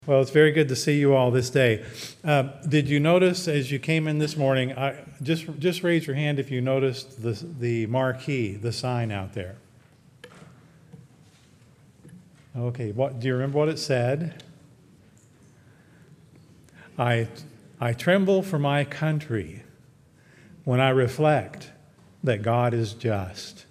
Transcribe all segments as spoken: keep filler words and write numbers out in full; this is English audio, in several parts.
Well, it's very good to see you all this day. Uh, did you notice as you came in this morning, I, just just raise your hand if you noticed the, the marquee, the sign out there. Okay, what, do you remember what it said? I, I tremble for my country when I reflect that God is just.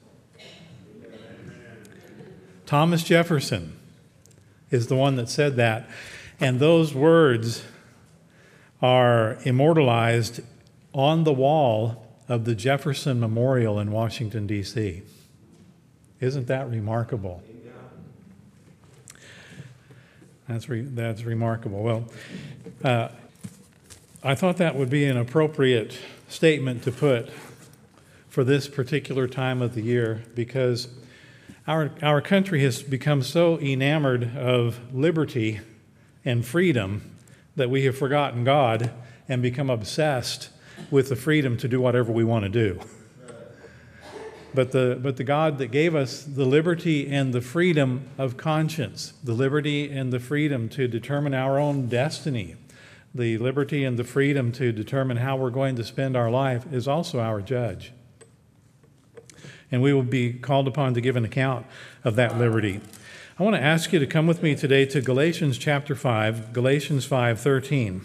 Thomas Jefferson is the one that said that. And those words are immortalized on the wall of the Jefferson Memorial in Washington, D C Isn't that remarkable? That's re- that's remarkable. Well, uh, I thought that would be an appropriate statement to put for this particular time of the year, because our our country has become so enamored of liberty and freedom that we have forgotten God and become obsessed with the freedom to do whatever we want to do. But the but the God that gave us the liberty and the freedom of conscience, the liberty and the freedom to determine our own destiny, the liberty and the freedom to determine how we're going to spend our life, is also our judge. And we will be called upon to give an account of that liberty. I want to ask you to come with me today to Galatians chapter five, Galatians five thirteen.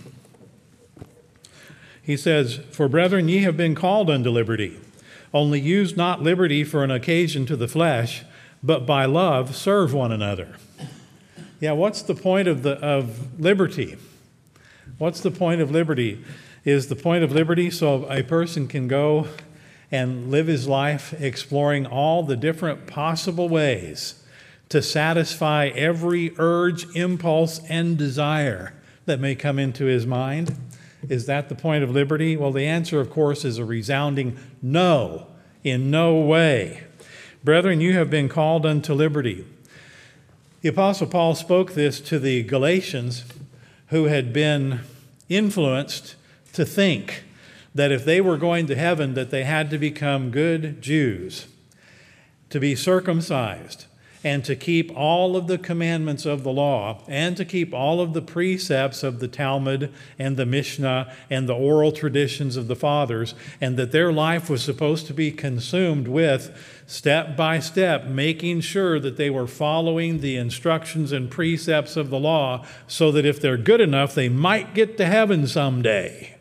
He says, "For brethren, ye have been called unto liberty. Only use not liberty for an occasion to the flesh, but by love serve one another." Yeah, what's the point of the of liberty? What's the point of liberty? Is the point of liberty so a person can go and live his life exploring all the different possible ways to satisfy every urge, impulse, and desire that may come into his mind? Is that the point of liberty? Well, the answer, of course, is a resounding no, in no way. Brethren, you have been called unto liberty. The Apostle Paul spoke this to the Galatians, who had been influenced to think that if they were going to heaven, that they had to become good Jews, to be circumcised, and to keep all of the commandments of the law, and to keep all of the precepts of the Talmud and the Mishnah and the oral traditions of the fathers, and that their life was supposed to be consumed with, step by step, making sure that they were following the instructions and precepts of the law, so that if they're good enough, they might get to heaven someday.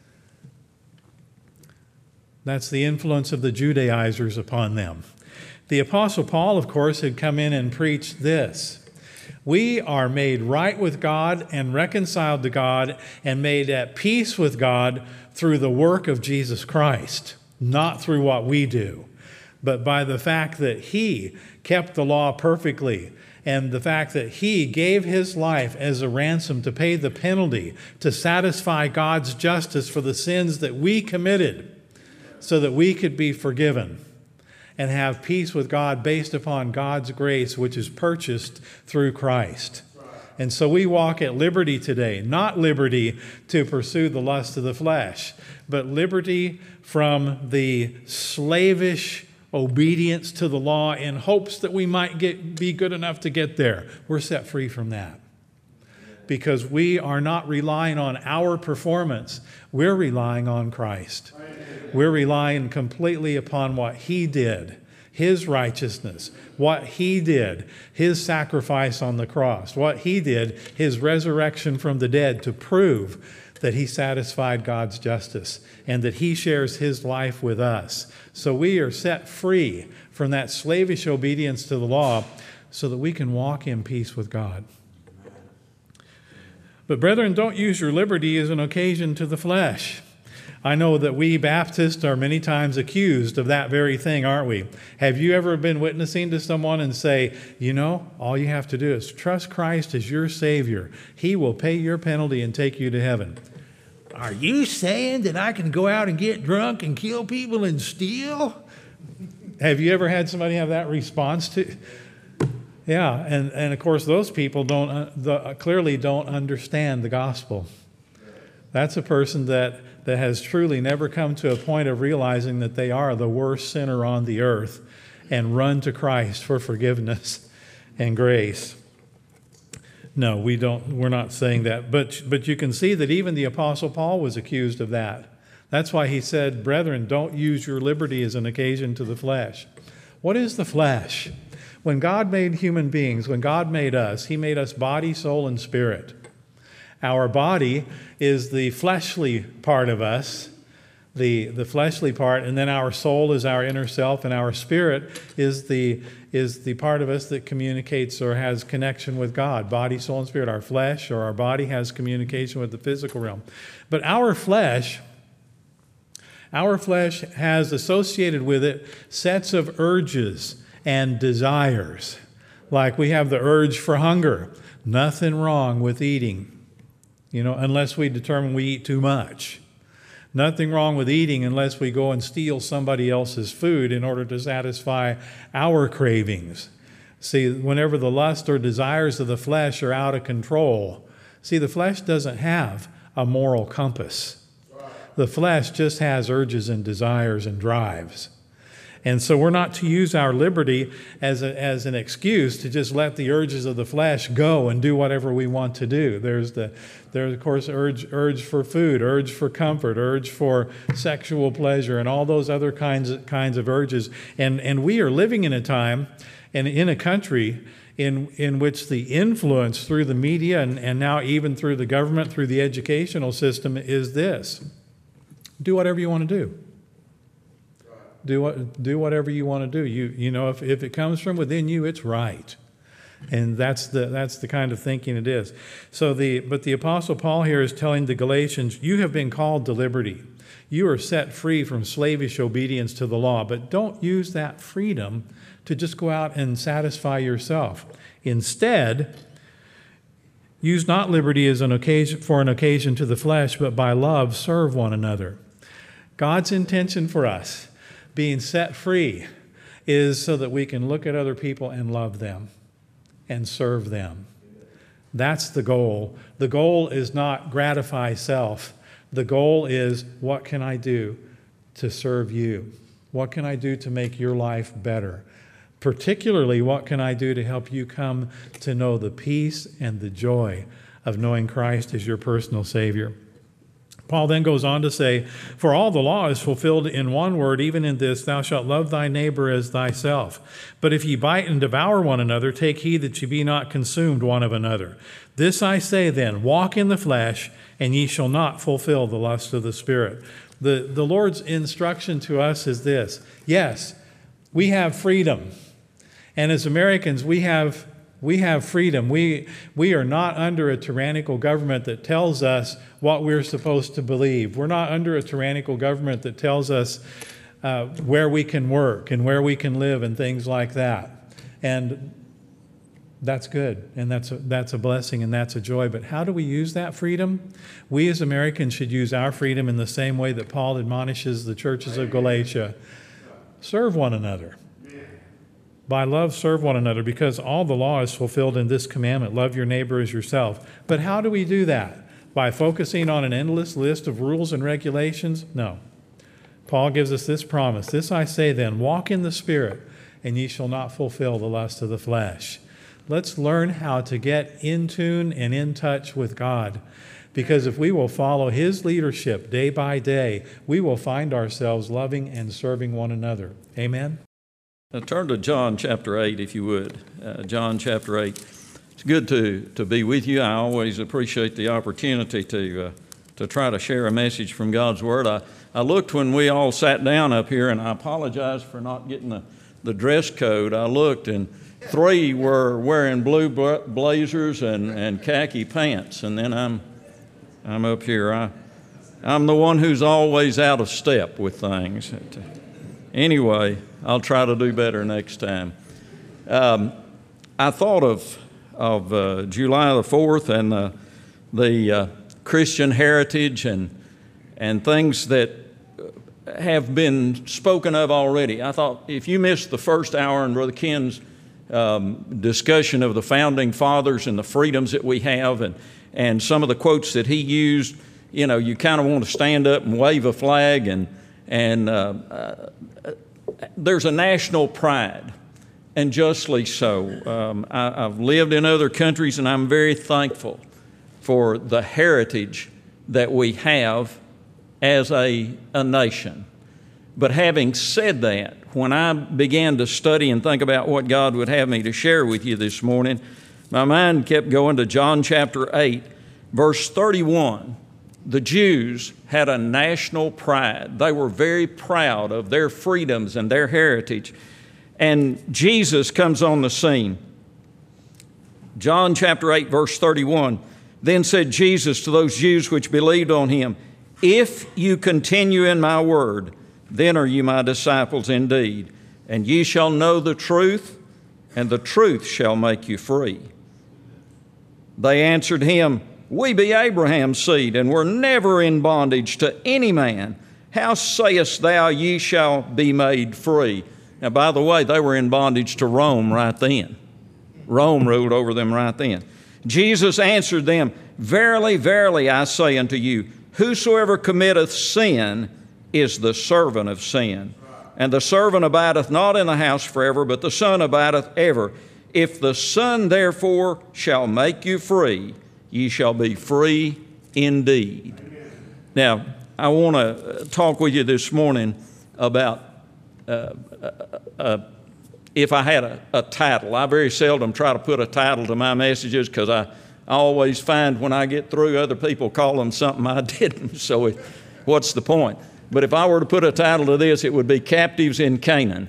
That's the influence of the Judaizers upon them. The Apostle Paul, of course, had come in and preached this: we are made right with God and reconciled to God and made at peace with God through the work of Jesus Christ, not through what we do, but by the fact that He kept the law perfectly, and the fact that He gave His life as a ransom to pay the penalty, to satisfy God's justice for the sins that we committed, so that we could be forgiven and have peace with God based upon God's grace, which is purchased through Christ. And so we walk at liberty today, not liberty to pursue the lust of the flesh, but liberty from the slavish obedience to the law in hopes that we might get be good enough to get there. We're set free from that, because we are not relying on our performance. We're relying on Christ. We're relying completely upon what He did, His righteousness, what He did, His sacrifice on the cross, what He did, His resurrection from the dead, to prove that He satisfied God's justice and that He shares His life with us. So we are set free from that slavish obedience to the law so that we can walk in peace with God. But brethren, don't use your liberty as an occasion to the flesh. I know that we Baptists are many times accused of that very thing, aren't we? Have you ever been witnessing to someone and say, you know, all you have to do is trust Christ as your Savior. He will pay your penalty and take you to heaven. Are you saying that I can go out and get drunk and kill people and steal? Have you ever had somebody have that response to? Yeah, and, and of course those people don't uh, the, clearly don't understand the gospel. That's a person that, that has truly never come to a point of realizing that they are the worst sinner on the earth and run to Christ for forgiveness and grace. No, we don't, we're not saying that. But, but you can see that even the Apostle Paul was accused of that. That's why he said, brethren, don't use your liberty as an occasion to the flesh. What is the flesh? When God made human beings, when God made us, he made us body, soul, and spirit. Our body is the fleshly part of us, the, the fleshly part, and then our soul is our inner self, and our spirit is the, is the part of us that communicates or has connection with God. Body, soul, and spirit. Our flesh or our body has communication with the physical realm. But our flesh, our flesh has associated with it sets of urges and desires. Like we have the urge for hunger. Nothing wrong with eating, you know, unless we determine we eat too much. Nothing wrong with eating unless we go and steal somebody else's food in order to satisfy our cravings. See, whenever the lust or desires of the flesh are out of control, see, the flesh doesn't have a moral compass. The flesh just has urges and desires and drives. And so we're not to use our liberty as, a, as an excuse to just let the urges of the flesh go and do whatever we want to do. There's, the, there's of course, urge, urge for food, urge for comfort, urge for sexual pleasure, and all those other kinds of, kinds of urges. And, and we are living in a time and in a country in, in which the influence through the media and, and now even through the government, through the educational system, is this. Do whatever you want to do. Do what, do whatever you want to do. You, you know, if, if it comes from within you, it's right. And that's the, that's the kind of thinking it is. So the, but the Apostle Paul here is telling the Galatians, you have been called to liberty. You are set free from slavish obedience to the law, but don't use that freedom to just go out and satisfy yourself. Instead, use not liberty as an occasion for an occasion to the flesh, but by love serve one another. God's intention for us being set free is so that we can look at other people and love them and serve them. That's the goal. The goal is not gratify self. The goal is, what can I do to serve you? What can I do to make your life better? Particularly, what can I do to help you come to know the peace and the joy of knowing Christ as your personal Savior? Paul then goes on to say, for all the law is fulfilled in one word, even in this, thou shalt love thy neighbor as thyself. But if ye bite and devour one another, take heed that ye be not consumed one of another. This I say then, walk in the flesh, and ye shall not fulfill the lust of the Spirit. The, the Lord's instruction to us is this. Yes, we have freedom. And as Americans, we have We have freedom. We, we are not under a tyrannical government that tells us what we're supposed to believe. We're not under a tyrannical government that tells us uh, where we can work and where we can live and things like that. And that's good, and that's a, that's a blessing, and that's a joy. But how do we use that freedom? We as Americans should use our freedom in the same way that Paul admonishes the churches of Galatia. Serve one another. By love, serve one another, because all the law is fulfilled in this commandment, love your neighbor as yourself. But how do we do that? By focusing on an endless list of rules and regulations? No. Paul gives us this promise. This I say then, walk in the Spirit, and ye shall not fulfill the lust of the flesh. Let's learn how to get in tune and in touch with God, because if we will follow His leadership day by day, we will find ourselves loving and serving one another. Amen? Now turn to John chapter eight, if you would. Uh, John chapter eight. It's good to, to be with you. I always appreciate the opportunity to uh, to try to share a message from God's Word. I, I looked when we all sat down up here, and I apologize for not getting the, the dress code. I looked, and three were wearing blue blazers and, and khaki pants, and then I'm I'm up here. I, I'm the one who's always out of step with things. Anyway, I'll try to do better next time. Um, I thought of of uh, July the fourth and uh, the uh, Christian heritage and and things that have been spoken of already. I thought if you missed the first hour in Brother Ken's um, discussion of the founding fathers and the freedoms that we have and and some of the quotes that he used, you know, you kind of want to stand up and wave a flag and and uh, uh, there's a national pride and justly so. Um, I, I've lived in other countries, and I'm very thankful for the heritage that we have as a, a nation. But having said that, when I began to study and think about what God would have me to share with you this morning, my mind kept going to John chapter eight, verse thirty-one. The Jews had a national pride. They were very proud of their freedoms and their heritage. And Jesus comes on the scene. John chapter eight, verse thirty-one. Then said Jesus to those Jews which believed on him, "If you continue in my word, then are you my disciples indeed, and ye shall know the truth, and the truth shall make you free." They answered him, "We be Abraham's seed, and were never in bondage to any man. How sayest thou, ye shall be made free?" Now, by the way, they were in bondage to Rome right then. Rome ruled over them right then. Jesus answered them, "Verily, verily, I say unto you, whosoever committeth sin is the servant of sin. And the servant abideth not in the house forever, but the Son abideth ever. If the Son therefore shall make you free, ye shall be free indeed." Now, I want to talk with you this morning about uh, uh, uh, if I had a, a title. I very seldom try to put a title to my messages because I, I always find when I get through, other people call them something I didn't. So it, what's the point? But if I were to put a title to this, it would be Captives in Canaan.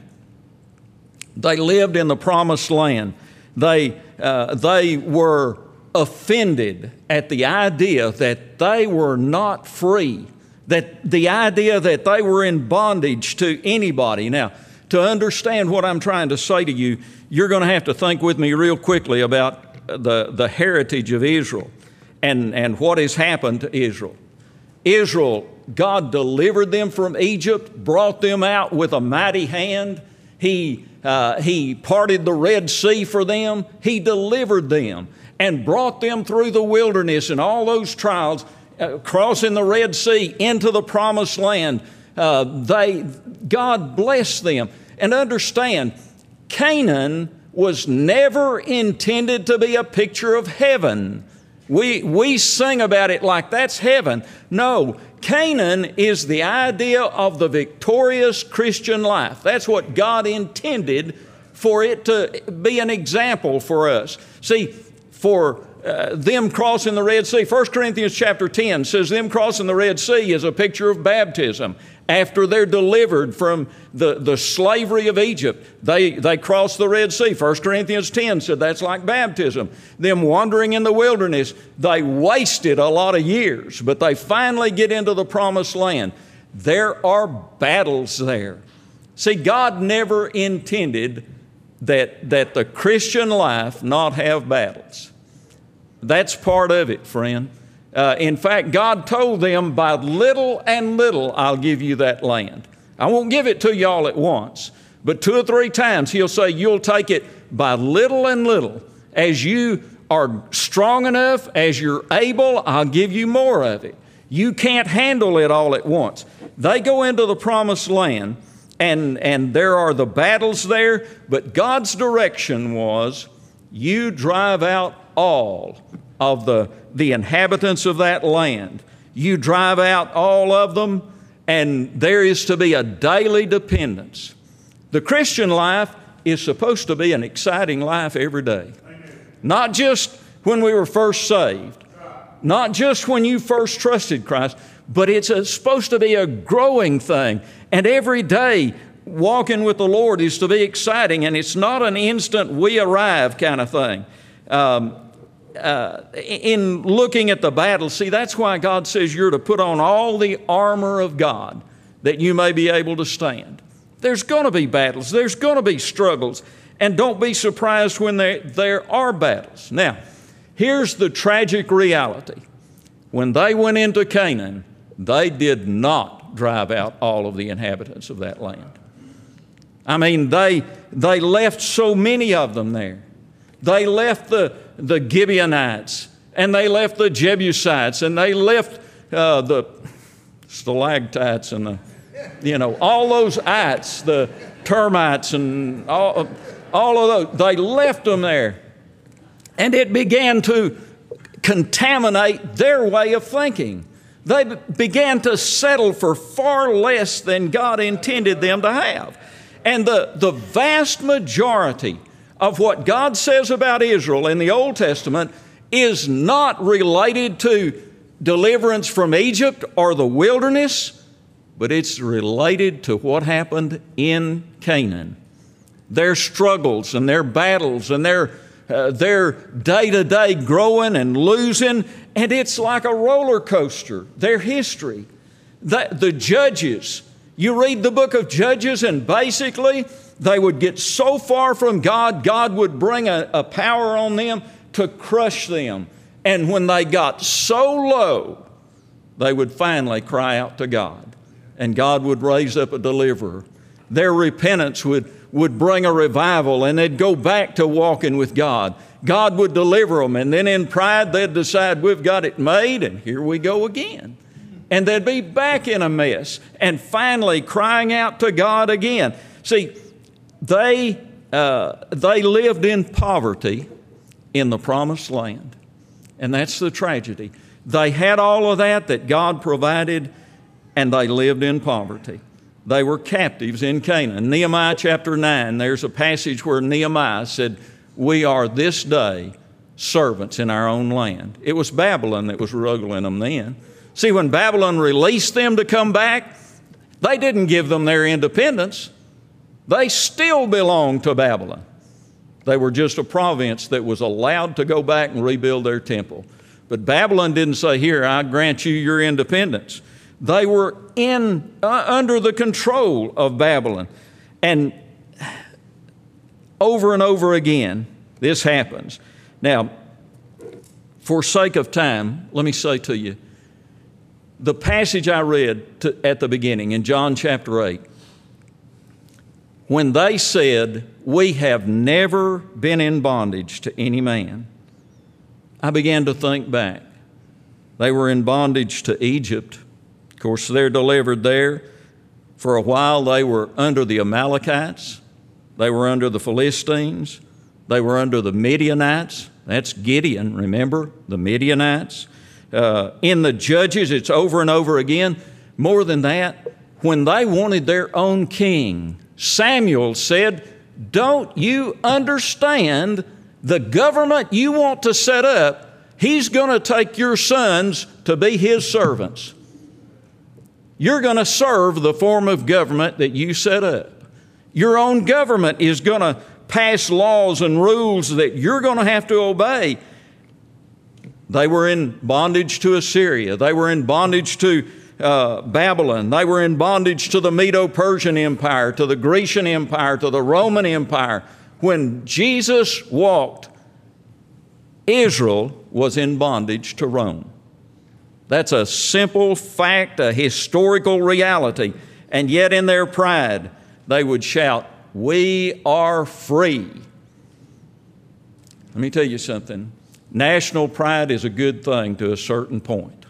They lived in the promised land. They, uh, they were offended at the idea that they were not free, that the idea that they were in bondage to anybody. Now, to understand what I'm trying to say to you, you're going to have to think with me real quickly about the, the heritage of Israel and, and what has happened to Israel. Israel, God delivered them from Egypt, brought them out with a mighty hand. He, uh, he parted the Red Sea for them. He delivered them and brought them through the wilderness and all those trials, uh, crossing the Red Sea into the promised land. Uh, they, God blessed them. And understand, Canaan was never intended to be a picture of heaven. We, we sing about it like that's heaven. No, Canaan is the idea of the victorious Christian life. That's what God intended for it to be an example for us. See, for uh, them crossing the Red Sea, First Corinthians chapter ten says them crossing the Red Sea is a picture of baptism. After they're delivered from the, the slavery of Egypt, they, they cross the Red Sea. First Corinthians ten said that's like baptism. Them wandering in the wilderness, they wasted a lot of years, but they finally get into the promised land. There are battles there. See, God never intended that, that the Christian life not have battles. That's part of it, friend. Uh, in fact, God told them, by little and little, I'll give you that land. I won't give it to you all at once, but two or three times He'll say, you'll take it by little and little. As you are strong enough, as you're able, I'll give you more of it. You can't handle it all at once. They go into the promised land, and, and there are the battles there, but God's direction was, you drive out all of the the inhabitants of that land. You drive out all of them, and there is to be a daily dependence. The Christian life is supposed to be an exciting life every day. Not just when we were first saved, not just when you first trusted Christ, but it's a, supposed to be a growing thing. And every day walking with the Lord is to be exciting, and it's not an instant we arrive kind of thing. Um, Uh, in looking at the battle, see, that's why God says you're to put on all the armor of God that you may be able to stand. There's going to be battles. There's going to be struggles. And don't be surprised when there, there are battles. Now, here's the tragic reality. When they went into Canaan, they did not drive out all of the inhabitants of that land. I mean, they, they left so many of them there. They left the, the Gibeonites, and they left the Jebusites, and they left uh, the stalactites and the, you know, all those ites, the termites and all, all of those. They left them there. And it began to contaminate their way of thinking. They began to settle for far less than God intended them to have. And the, the vast majority of what God says about Israel in the Old Testament is not related to deliverance from Egypt or the wilderness, but it's related to what happened in Canaan. Their struggles and their battles and their uh, their day-to-day growing and losing, and it's like a roller coaster, their history. The, the judges, you read the book of Judges, and basically they would get so far from God, God would bring a, a power on them to crush them. And when they got so low, they would finally cry out to God, and God would raise up a deliverer. Their repentance would, would bring a revival, and they'd go back to walking with God. God would deliver them, and then in pride they'd decide, we've got it made, and here we go again. And they'd be back in a mess, and finally crying out to God again. See, they, uh, they lived in poverty in the promised land. And that's the tragedy. They had all of that that God provided, and they lived in poverty. They were captives in Canaan. Nehemiah chapter nine, there's a passage where Nehemiah said, we are this day servants in our own land. It was Babylon that was ruling them then. See, when Babylon released them to come back, they didn't give them their independence. They still belonged to Babylon. They were just a province that was allowed to go back and rebuild their temple. But Babylon didn't say, here, I grant you your independence. They were in uh, under the control of Babylon. And over and over again, this happens. Now, for sake of time, let me say to you, the passage I read to, at the beginning in John chapter eight, when they said, we have never been in bondage to any man, I began to think back. They were in bondage to Egypt. Of course, they're delivered there. For a while, they were under the Amalekites. They were under the Philistines. They were under the Midianites. That's Gideon, remember? The Midianites. Uh, in the Judges, it's over and over again. More than that, when they wanted their own king, Samuel said, don't you understand the government you want to set up? He's going to take your sons to be his servants. You're going to serve the form of government that you set up. Your own government is going to pass laws and rules that you're going to have to obey. They were in bondage to Assyria. They were in bondage to uh, Babylon. They were in bondage to the Medo-Persian Empire, to the Grecian Empire, to the Roman Empire. When Jesus walked, Israel was in bondage to Rome. That's a simple fact, a historical reality. And yet in their pride, they would shout, we are free. Let me tell you something. National pride is a good thing to a certain point.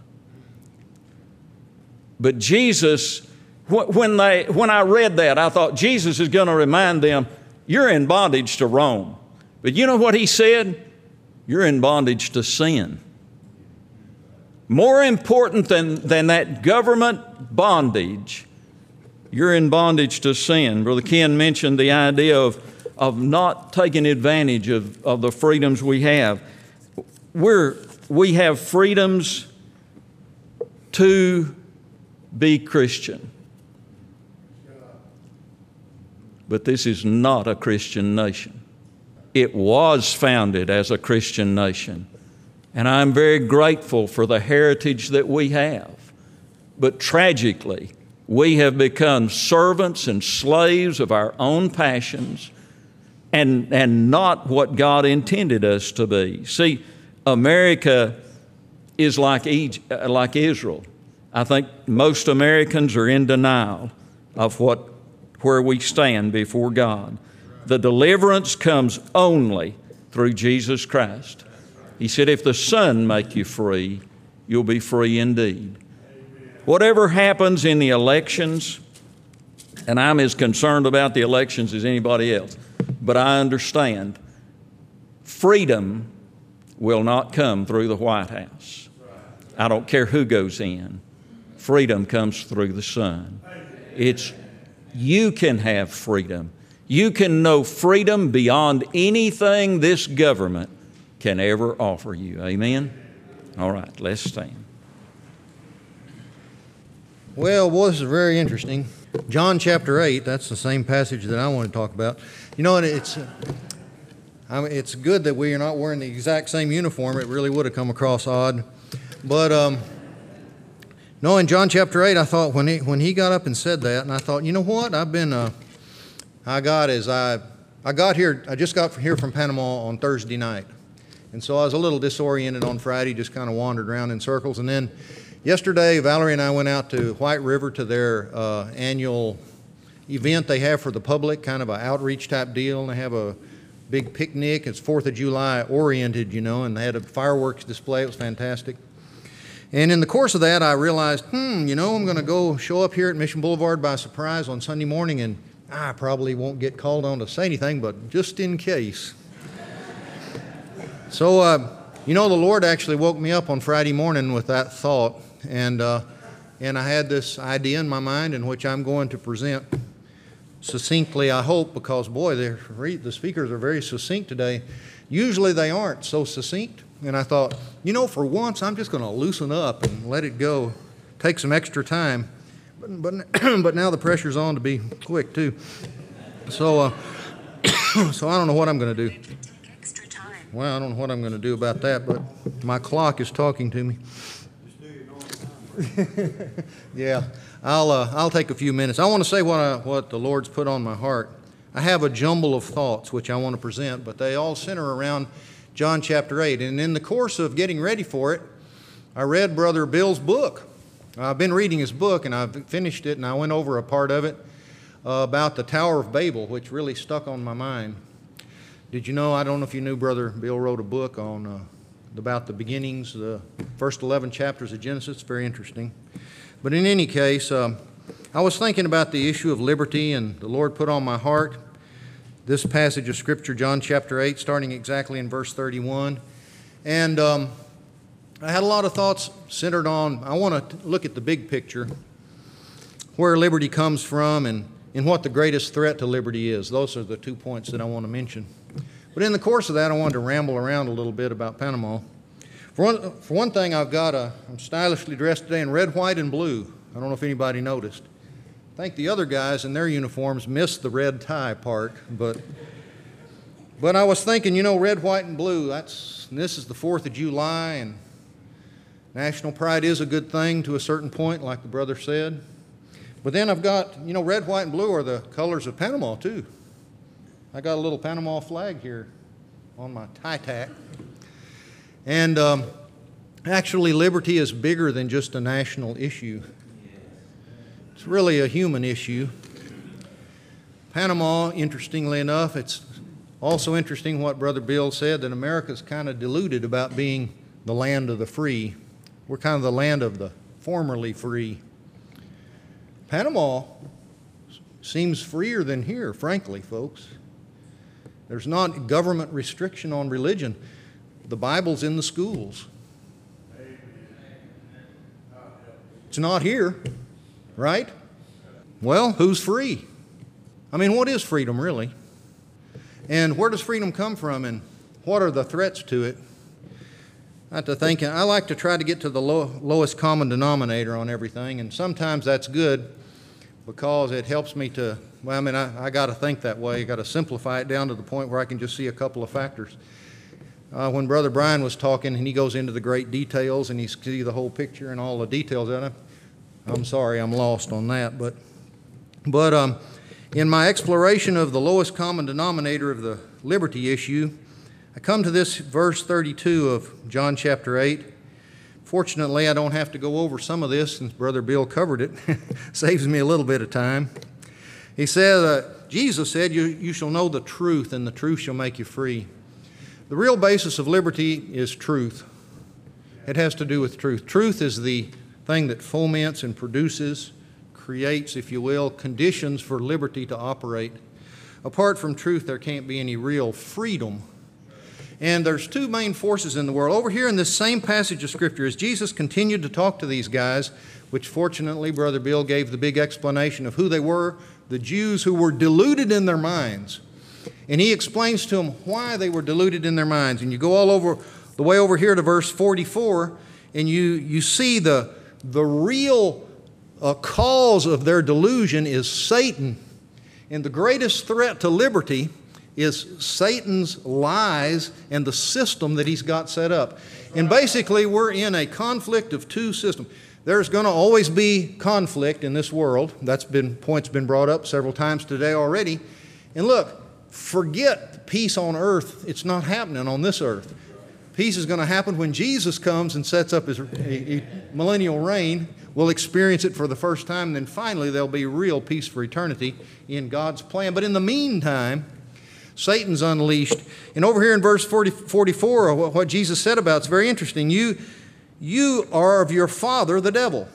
But Jesus, when, they, when I read that, I thought Jesus is going to remind them, you're in bondage to Rome. But you know what he said? You're in bondage to sin. More important than, than that government bondage, you're in bondage to sin. Brother Ken mentioned the idea of, of not taking advantage of, of the freedoms we have. We're, we have freedoms to be Christian. But this is not a Christian nation. It was founded as a Christian nation. And I'm very grateful for the heritage that we have. But tragically, we have become servants and slaves of our own passions and, and not what God intended us to be. See, America is like, Egypt, like Israel. I think most Americans are in denial of what, where we stand before God. The deliverance comes only through Jesus Christ. He said, if the Son make you free, you'll be free indeed. Whatever happens in the elections, and I'm as concerned about the elections as anybody else, but I understand freedom will not come through the White House. I don't care who goes in. Freedom comes through the Son. It's, you can have freedom. You can know freedom beyond anything this government can ever offer you. Amen? All right, let's stand. Well, boy, this is very interesting. John chapter eight, that's the same passage that I want to talk about. You know, and it's, I mean, it's good that we are not wearing the exact same uniform. It really would have come across odd. But, um, no, in John chapter eight, I thought when he, when he got up and said that, and I thought, you know what, I've been, uh, I got as I, I got here, I just got here from Panama on Thursday night. And so I was a little disoriented on Friday, just kind of wandered around in circles. And then yesterday, Valerie and I went out to White River to their uh, annual event they have for the public, kind of an outreach type deal. And they have a big picnic. It's fourth of July oriented, you know, and they had a fireworks display. It was fantastic. And in the course of that, I realized, hmm, you know, I'm going to go show up here at Mission Boulevard by surprise on Sunday morning, and I probably won't get called on to say anything, but just in case. So, uh, you know, the Lord actually woke me up on Friday morning with that thought, and uh, and I had this idea in my mind in which I'm going to present succinctly, I hope, because, boy, the speakers are very succinct today. Usually they aren't so succinct, and I thought, you know, for once I'm just going to loosen up and let it go, take some extra time. But, but, but now the pressure's on to be quick, too. So, uh, so I don't know what I'm going to do. Well, I don't know what I'm going to do about that, but my clock is talking to me. Yeah, I'll uh, I'll take a few minutes. I want to say what I, what the Lord's put on my heart. I have a jumble of thoughts which I want to present, but they all center around John chapter eight. And in the course of getting ready for it, I read Brother Bill's book. I've been reading his book, and I've finished it, and I went over a part of it uh, about the Tower of Babel, which really stuck on my mind. Did you know, I don't know if you knew, Brother Bill wrote a book on uh, about the beginnings, the first eleven chapters of Genesis. It's very interesting. But in any case, um, I was thinking about the issue of liberty, and the Lord put on my heart this passage of Scripture, John chapter eight, starting exactly in verse thirty-one. And um, I had a lot of thoughts centered on, I want to look at the big picture, where liberty comes from, and, and what the greatest threat to liberty is. Those are the two points that I want to mention. But in the course of that, I wanted to ramble around a little bit about Panama. For one, for one thing, I've got a, I'm stylishly dressed today in red, white, and blue. I don't know if anybody noticed. I think the other guys in their uniforms missed the red tie part, but but I was thinking, you know, red, white, and blue, that's, this is the fourth of July, and national pride is a good thing to a certain point, like the brother said. But then I've got, you know, red, white, and blue are the colors of Panama, too. I got a little Panama flag here on my tie tack. And um, actually, liberty is bigger than just a national issue. It's really a human issue. Panama, interestingly enough, it's also interesting what Brother Bill said, that America's kind of deluded about being the land of the free. We're kind of the land of the formerly free. Panama seems freer than here, frankly, folks. There's not government restriction on religion. The Bible's in the schools. It's not here, right? Well, who's free? I mean, what is freedom, really? And where does freedom come from, and what are the threats to it? I have to think, I like to try to get to the low, lowest common denominator on everything, and sometimes that's good because it helps me to, well, I mean, I, I got to think that way. I got to simplify it down to the point where I can just see a couple of factors. Uh, when Brother Brian was talking, and he goes into the great details, and he sees the whole picture and all the details in it, I'm sorry, I'm lost on that. But, but um, in my exploration of the lowest common denominator of the liberty issue, I come to this verse thirty-two of John chapter eight. Fortunately, I don't have to go over some of this since Brother Bill covered it. Saves me a little bit of time. He said, uh, Jesus said, you, you shall know the truth, and the truth shall make you free. The real basis of liberty is truth. It has to do with truth. Truth is the thing that foments and produces, creates, if you will, conditions for liberty to operate. apart from truth, there can't be any real freedom. And there's two main forces in the world. Over here in this same passage of Scripture, as Jesus continued to talk to these guys, which fortunately Brother Bill gave the big explanation of who they were, the Jews who were deluded in their minds. And he explains to them why they were deluded in their minds. And you go all over the way over here to verse forty-four, and you, you see the, the real uh, cause of their delusion is Satan. And the greatest threat to liberty is Satan's lies and the system that he's got set up. And basically, we're in a conflict of two systems. There's going to always be conflict in this world. That's been point's been brought up several times today already. And look, forget peace on earth. It's not happening on this earth. Peace is going to happen when Jesus comes and sets up his a, a millennial reign. We'll experience it for the first time. And then finally, there'll be real peace for eternity in God's plan. But in the meantime, Satan's unleashed. And over here in verse forty, forty-four, what Jesus said about it's very interesting. You, you are of your father, the devil.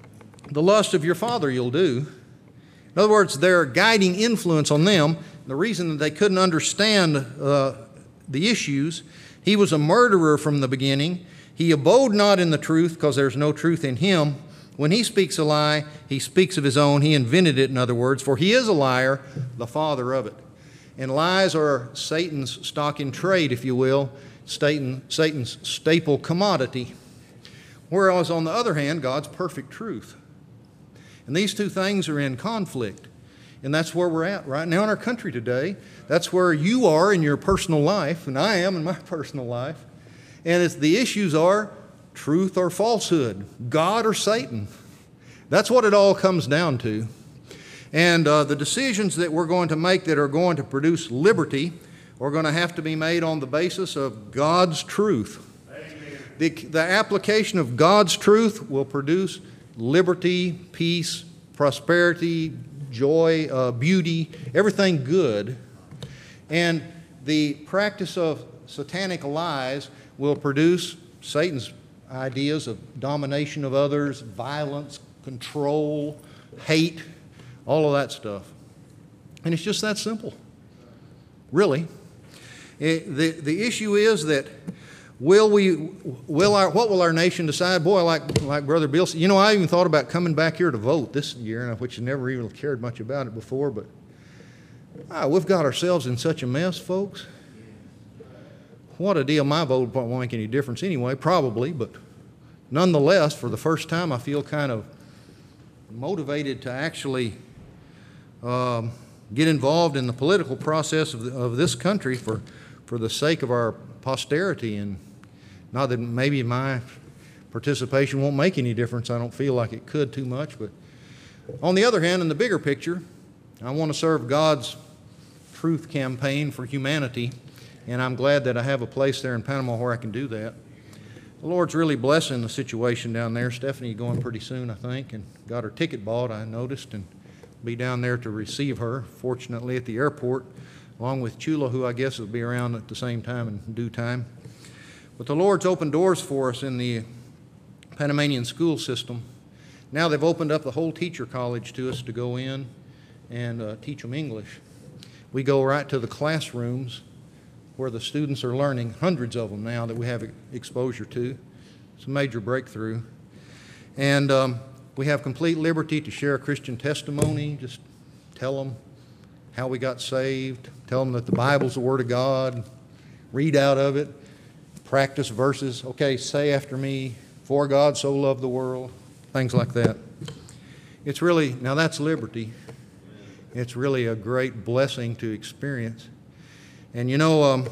The lust of your father you'll do. In other words, their guiding influence on them, the reason that they couldn't understand uh, the issues, he was a murderer from the beginning. He abode not in the truth because there's no truth in him. When he speaks a lie, he speaks of his own. He invented it, in other words, for he is a liar, the father of it. And lies are Satan's stock in trade, if you will, Satan, Satan's staple commodity. Whereas, on the other hand, God's perfect truth. And these two things are in conflict. And that's where we're at right now in our country today. That's where you are in your personal life, and I am in my personal life. And it's, the issues are truth or falsehood, God or Satan. That's what it all comes down to. And uh, the decisions that we're going to make that are going to produce liberty are going to have to be made on the basis of God's truth. The, the application of God's truth will produce liberty, peace, prosperity, joy, uh, beauty, everything good. And the practice of satanic lies will produce Satan's ideas of domination of others, violence, control, hate, all of that stuff. And it's just that simple, really. It, the, the issue is that will we, will our, what will our nation decide? Boy, like, like Brother Bill said, you know, I even thought about coming back here to vote this year, which I never even cared much about it before, but ah, we've got ourselves in such a mess, folks. What a deal. My vote won't make any difference anyway, probably, but nonetheless, for the first time, I feel kind of motivated to actually um, get involved in the political process of, the, of this country for, for the sake of our posterity. And not that maybe my participation won't make any difference. I don't feel like it could too much. But on the other hand, in the bigger picture, I want to serve God's truth campaign for humanity. And I'm glad that I have a place there in Panama where I can do that. The Lord's really blessing the situation down there. Stephanie going pretty soon, I think, and got her ticket bought, I noticed, and be down there to receive her, fortunately, at the airport, along with Chula, who I guess will be around at the same time in due time. But the Lord's opened doors for us in the Panamanian school system. Now they've opened up the whole teacher college to us to go in and uh, teach them English. We go right to the classrooms where the students are learning, hundreds of them now that we have exposure to. It's a major breakthrough. And um, we have complete liberty to share Christian testimony, just tell them how we got saved, tell them that the Bible's the Word of God, read out of it, practice verses. Okay, say after me, for God so loved the world, things like that. It's really, now that's liberty. It's really a great blessing to experience. And you know, um,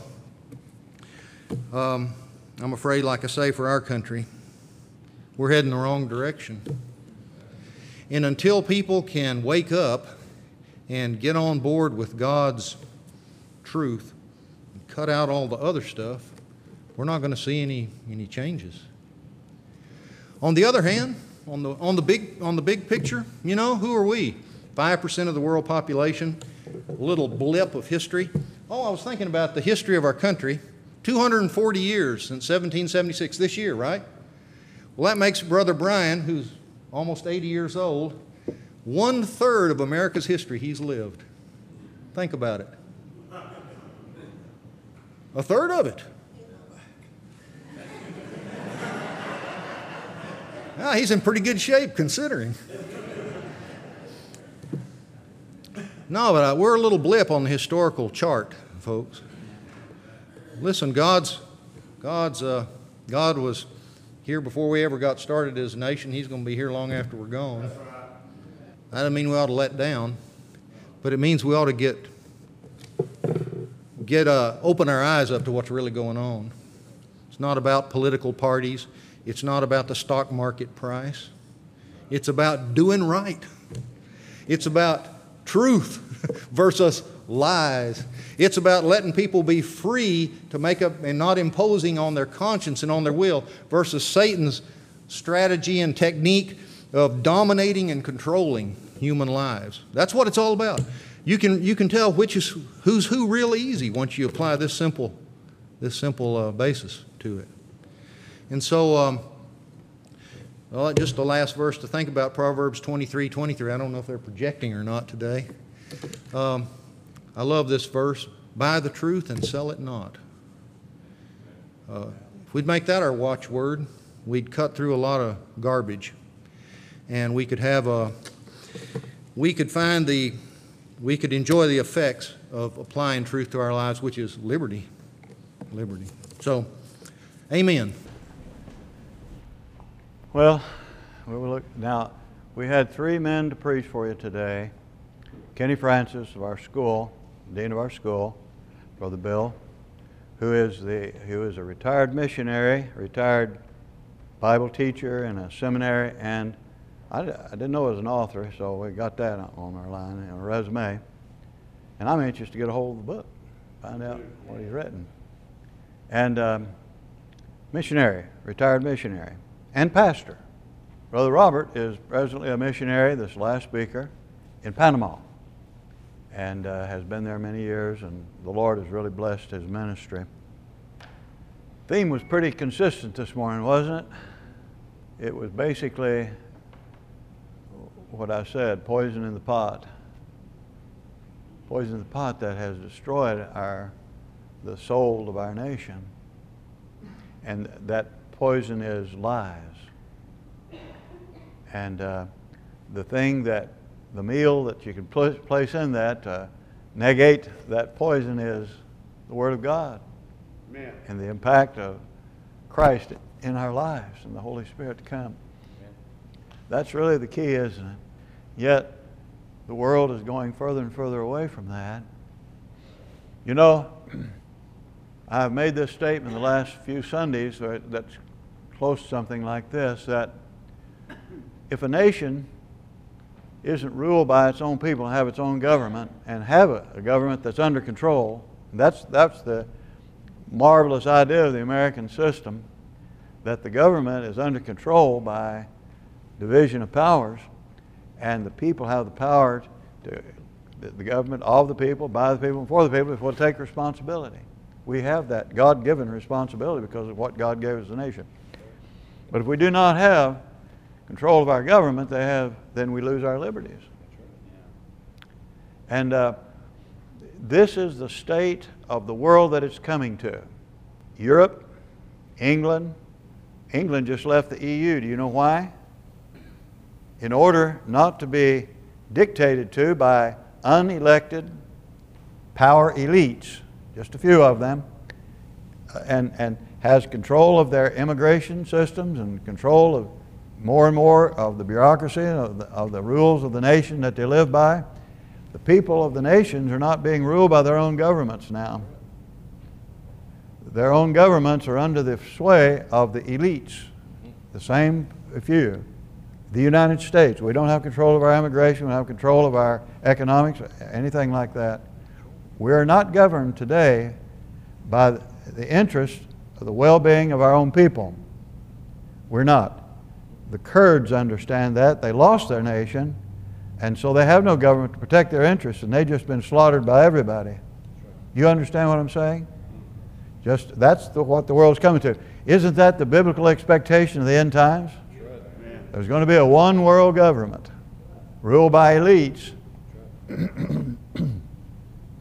um, I'm afraid, like I say, for our country, we're heading the wrong direction. And until people can wake up and get on board with God's truth and cut out all the other stuff, we're not going to see any, any changes. On the other hand, on the, on the big, on the big picture, you know, who are we? five percent of the world population, a little blip of history. Oh, I was thinking about the history of our country. two hundred forty years since seventeen seventy-six, this year, right? Well, that makes Brother Brian, who's almost eighty years old, one-third of America's history he's lived. Think about it. A third of it. Ah, he's in pretty good shape considering. No, but uh, we're a little blip on the historical chart, folks. Listen, God's, God's, uh, God was here before we ever got started as a nation. He's going to be here long after we're gone. That doesn't mean we ought to let down, but it means we ought to get, get, uh, open our eyes up to what's really going on. It's not about political parties. It's not about the stock market price. It's about doing right. It's about truth versus lies. It's about letting people be free to make up and not imposing on their conscience and on their will versus Satan's strategy and technique of dominating and controlling human lives. That's what it's all about. You can, you can tell which is who's who real easy once you apply this simple, this simple uh, basis to it. And so, um, well, just the last verse to think about, Proverbs twenty-three twenty-three. I don't know if they're projecting or not today. Um, I love this verse. Buy the truth and sell it not. Uh, if we'd make that our watchword, we'd cut through a lot of garbage. And we could have a, we could find the, we could enjoy the effects of applying truth to our lives, which is liberty. Liberty. So, amen. Well, we will look now. We had three men to preach for you today. Kenny Francis of our school, dean of our school, Brother Bill, who is the who is a retired missionary, retired Bible teacher in a seminary, and I, I didn't know he was an author, so we got that on our line, on a resume. And I'm anxious to get a hold of the book, find out what he's written. And um, missionary, retired missionary, and pastor. Brother Robert is presently a missionary, this last speaker, in Panama, and uh, has been there many years, and the Lord has really blessed his ministry. Theme was pretty consistent this morning, wasn't it? It was basically what I said, poison in the pot. Poison in the pot that has destroyed our, the soul of our nation. And that poison is lies. And uh, the thing that, the meal that you can pl- place in that, uh, negate that poison is the Word of God. Amen. And the impact of Christ in our lives and the Holy Spirit to come. Amen. That's really the key, isn't it? Yet, the world is going further and further away from that. You know, I've made this statement the last few Sundays that's close to something like this, that if a nation isn't ruled by its own people and have its own government and have a, a government that's under control, that's, that's the marvelous idea of the American system, that the government is under control by division of powers, and the people have the power to, the, the government of the people, by the people, and for the people, if we'll take responsibility. We have that God-given responsibility because of what God gave us the nation. But if we do not have control of our government, they have, then we lose our liberties. And uh, this is the state of the world that it's coming to. Europe, England, England just left the E U. Do you know why? In order not to be dictated to by unelected power elites, just a few of them, and, and has control of their immigration systems and control of more and more of the bureaucracy, of the, of the rules of the nation that they live by. The people of the nations are not being ruled by their own governments now. Their own governments are under the sway of the elites, the same few. The United States, we don't have control of our immigration, we don't have control of our economics, anything like that. We are not governed today by the interest of the well-being of our own people. We're not. The Kurds understand that. They lost their nation, and so they have no government to protect their interests, and they've just been slaughtered by everybody. You understand what I'm saying? Just that's the, what the world's coming to. Isn't that the biblical expectation of the end times? There's going to be a one world government ruled by elites.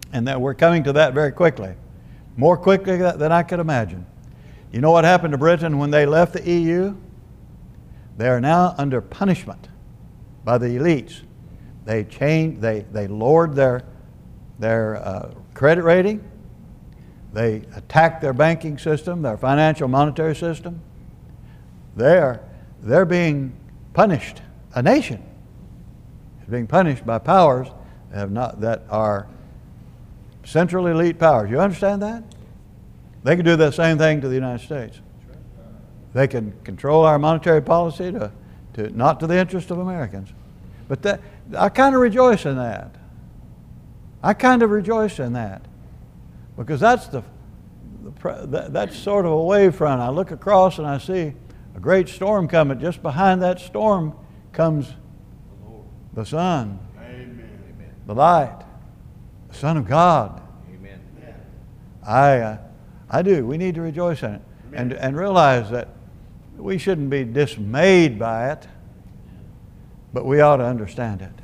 And that we're coming to that very quickly, more quickly than I could imagine. You know what happened to Britain when they left the E U? They are now under punishment by the elites. They changed, they, they lowered their, their uh, credit rating. They attacked their banking system, their financial monetary system. They're, they're being punished. A nation is being punished by powers that, have not, that are central elite powers. You understand that? They can do the same thing to the United States. They can control our monetary policy to, to not to the interest of Americans. But that, I kind of rejoice in that. I kind of rejoice in that. Because that's the, the that, that's sort of a wave front. I look across and I see a great storm coming. Just behind that storm comes the sun, Amen. The light, the Son of God. Amen. I, uh, I do. We need to rejoice in it and, and realize that we shouldn't be dismayed by it, but we ought to understand it.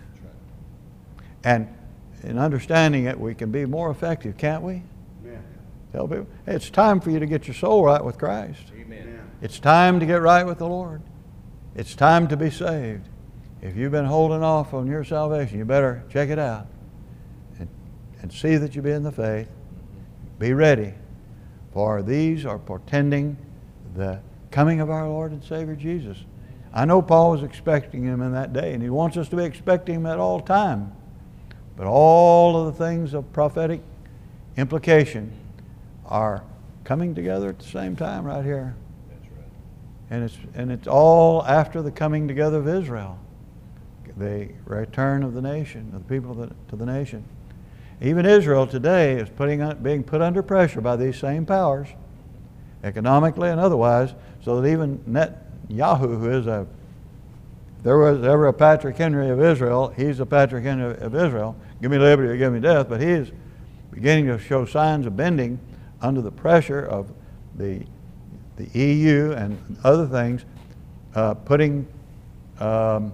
And in understanding it, we can be more effective, can't we? Amen. Tell people, hey, it's time for you to get your soul right with Christ. Amen. It's time to get right with the Lord. It's time to be saved. If you've been holding off on your salvation, you better check it out and, and see that you be in the faith. Be ready, for these are portending the coming of our Lord and Savior Jesus. I know Paul was expecting him in that day, and he wants us to be expecting him at all time. But all of the things of prophetic implication are coming together at the same time right here. That's right. And it's, and it's all after the coming together of Israel, the return of the nation, of the people of the, to the nation. Even Israel today is putting, being put under pressure by these same powers, economically and otherwise, so that even Netanyahu, who is a, if there was ever a Patrick Henry of Israel, he's a Patrick Henry of Israel. Give me liberty or give me death, but he is beginning to show signs of bending under the pressure of the, the E U and other things, uh, putting um,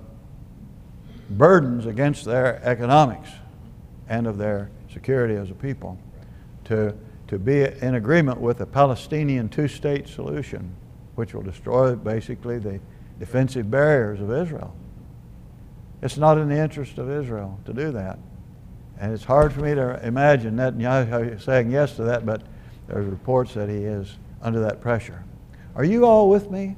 burdens against their economics and of their security as a people to, to be in agreement with a Palestinian two-state solution, which will destroy basically the defensive barriers of Israel. It's not in the interest of Israel to do that. And it's hard for me to imagine Netanyahu saying yes to that, but there's reports that he is under that pressure. Are you all with me?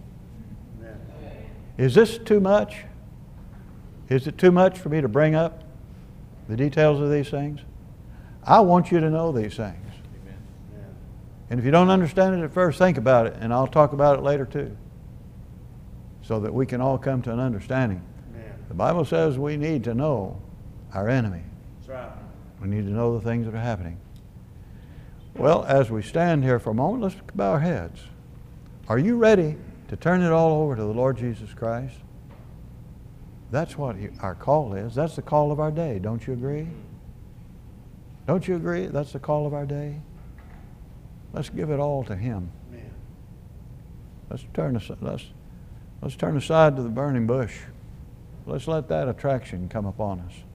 Is this too much? Is it too much for me to bring up the details of these things? I want you to know these things. Amen. And if you don't understand it at first, think about it, and I'll talk about it later too, so that we can all come to an understanding. Amen. The Bible says we need to know our enemy. That's right. We need to know the things that are happening. Well, as we stand here for a moment, let's bow our heads. Are you ready to turn it all over to the Lord Jesus Christ? That's what our call is. That's the call of our day. Don't you agree? Don't you agree? That's the call of our day. Let's give it all to Him. Amen. Let's turn aside, let's, let's turn aside to the burning bush. Let's let that attraction come upon us.